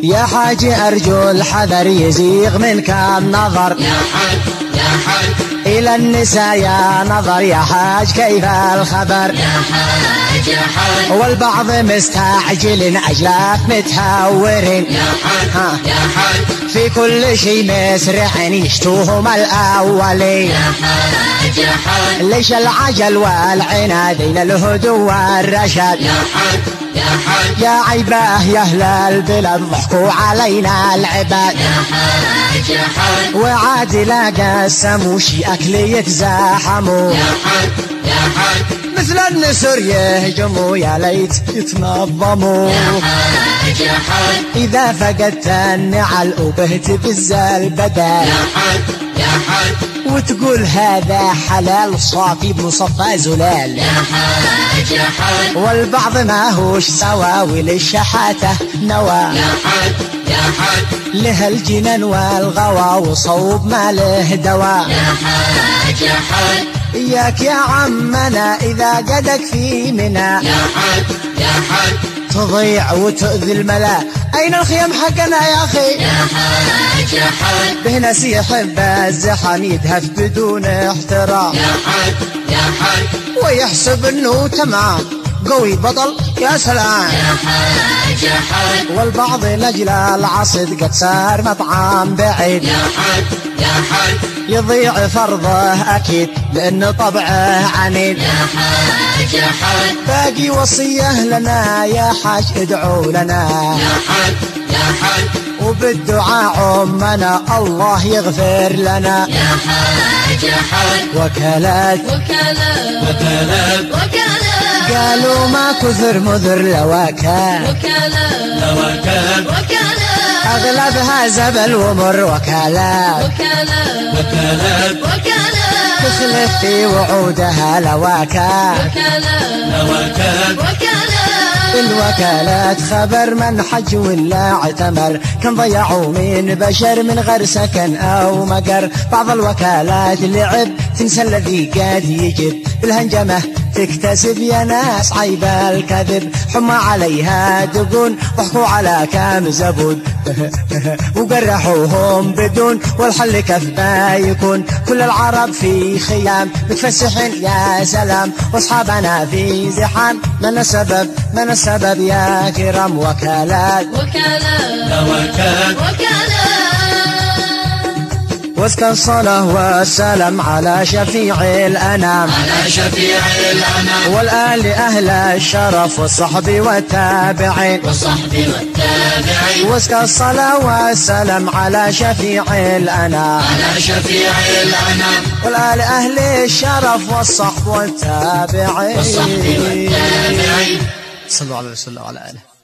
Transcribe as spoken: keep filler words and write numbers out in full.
يا حاج أرجو الحذر يزيغ منك النظر يا حاج يا حاج إلى النساء يا نظر يا حاج كيف الخبر يا حاج يا حاج والبعض مستعجل أجلاف متهورين يا حاج يا حاج في كل شي مسرعين يشتوهم الأولين يا حاج يا حاج ليش العجل والعناد إلى الهدوء والرشاد يا حاج يا حاج يا عيباه يا أهل البلاد ضحكوا علينا العباد يا حاج يا حاج وعاد لا قسموا شي أكل يتزاحموا يا حاج يا حاج مثل النسر يهجموا يا ليت يتنظموا يا حاج يا حاج إذا فقدت النعل وبهت بالزال بدل يا حاج يا حاج وتقول هذا حلال صافي بمصفى زلال يا حاج يا حاج والبعض ما هوش سواوي للشحاته نوى يا حاج يا حاج له الجنان والغوى وصوب ما له دواء يا حاج يا حاج إياك يا عمنا إذا قدك في منا يا حاج يا حاج تضيع وتؤذي الملا أين الخيم حقنا يا أخي يا حاج يا حاج به ناس يحب الزحام يدهف بدون احترام يا حاج يا حاج ويحسب انه تمام قوي بطل يا سلام يا حاج يا حاج والبعض لأجل العصد قد صار مطعم بعيد يا حاج يا حاج يضيع فرضه أكيد لأن طبعه عنيد يا حاج يا حاج باقي وصية لنا يا حاج ادعوا لنا يا حاج يا حاج وبالدعاء عمنا الله يغفر لنا يا حاج يا حاج وكالات وكالات وكالات وكالات قالوا ما كثر مذر لواكال وكالات وكالات وكالات أغلبها زبل ومر وكالات وكالات وكالات وكالات تخلف في وعودها لواكال وكالات وكالات وكالات الوكالات خبر من حج ولا اعتمر كم ضيعوا من بشر من غير سكن أو مقر بعض الوكالات لعب تنسى الذي قاد يجب بالهنجمة تكتسب يا ناس عيب الكذب حمى عليها دقون وحكوا على كام زبون وقرحوهم بدون والحل كف ما يكون كل العرب في خيام متفسحين يا سلام واصحابنا في زحام من السبب من السبب يا كرام وكالات وكالات وكالات وكالات واسكى الصلاة والسلام على شفيع الأنام على شفيع الأنام والآل أهل الشرف والصحب والتابعين والصحب والتابعين واسكى الصلاة والسلام على شفيع الأنام على شفيع الأنام والآل أهل الشرف والصحب والتابعين والصحب والتابعين صلوا على رسول الله وعلى آله.